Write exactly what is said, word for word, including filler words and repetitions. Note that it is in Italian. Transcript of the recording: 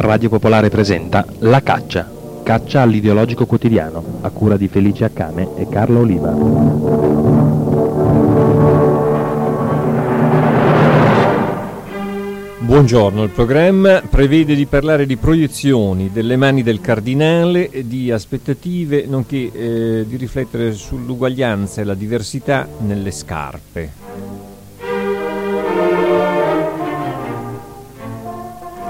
Radio Popolare presenta La Caccia, caccia all'ideologico quotidiano, a cura di Felice Accame e Carlo Oliva. Buongiorno, il programma prevede di parlare di proiezioni, delle mani del cardinale, di aspettative, nonché eh, di riflettere sull'uguaglianza e la diversità nelle scarpe.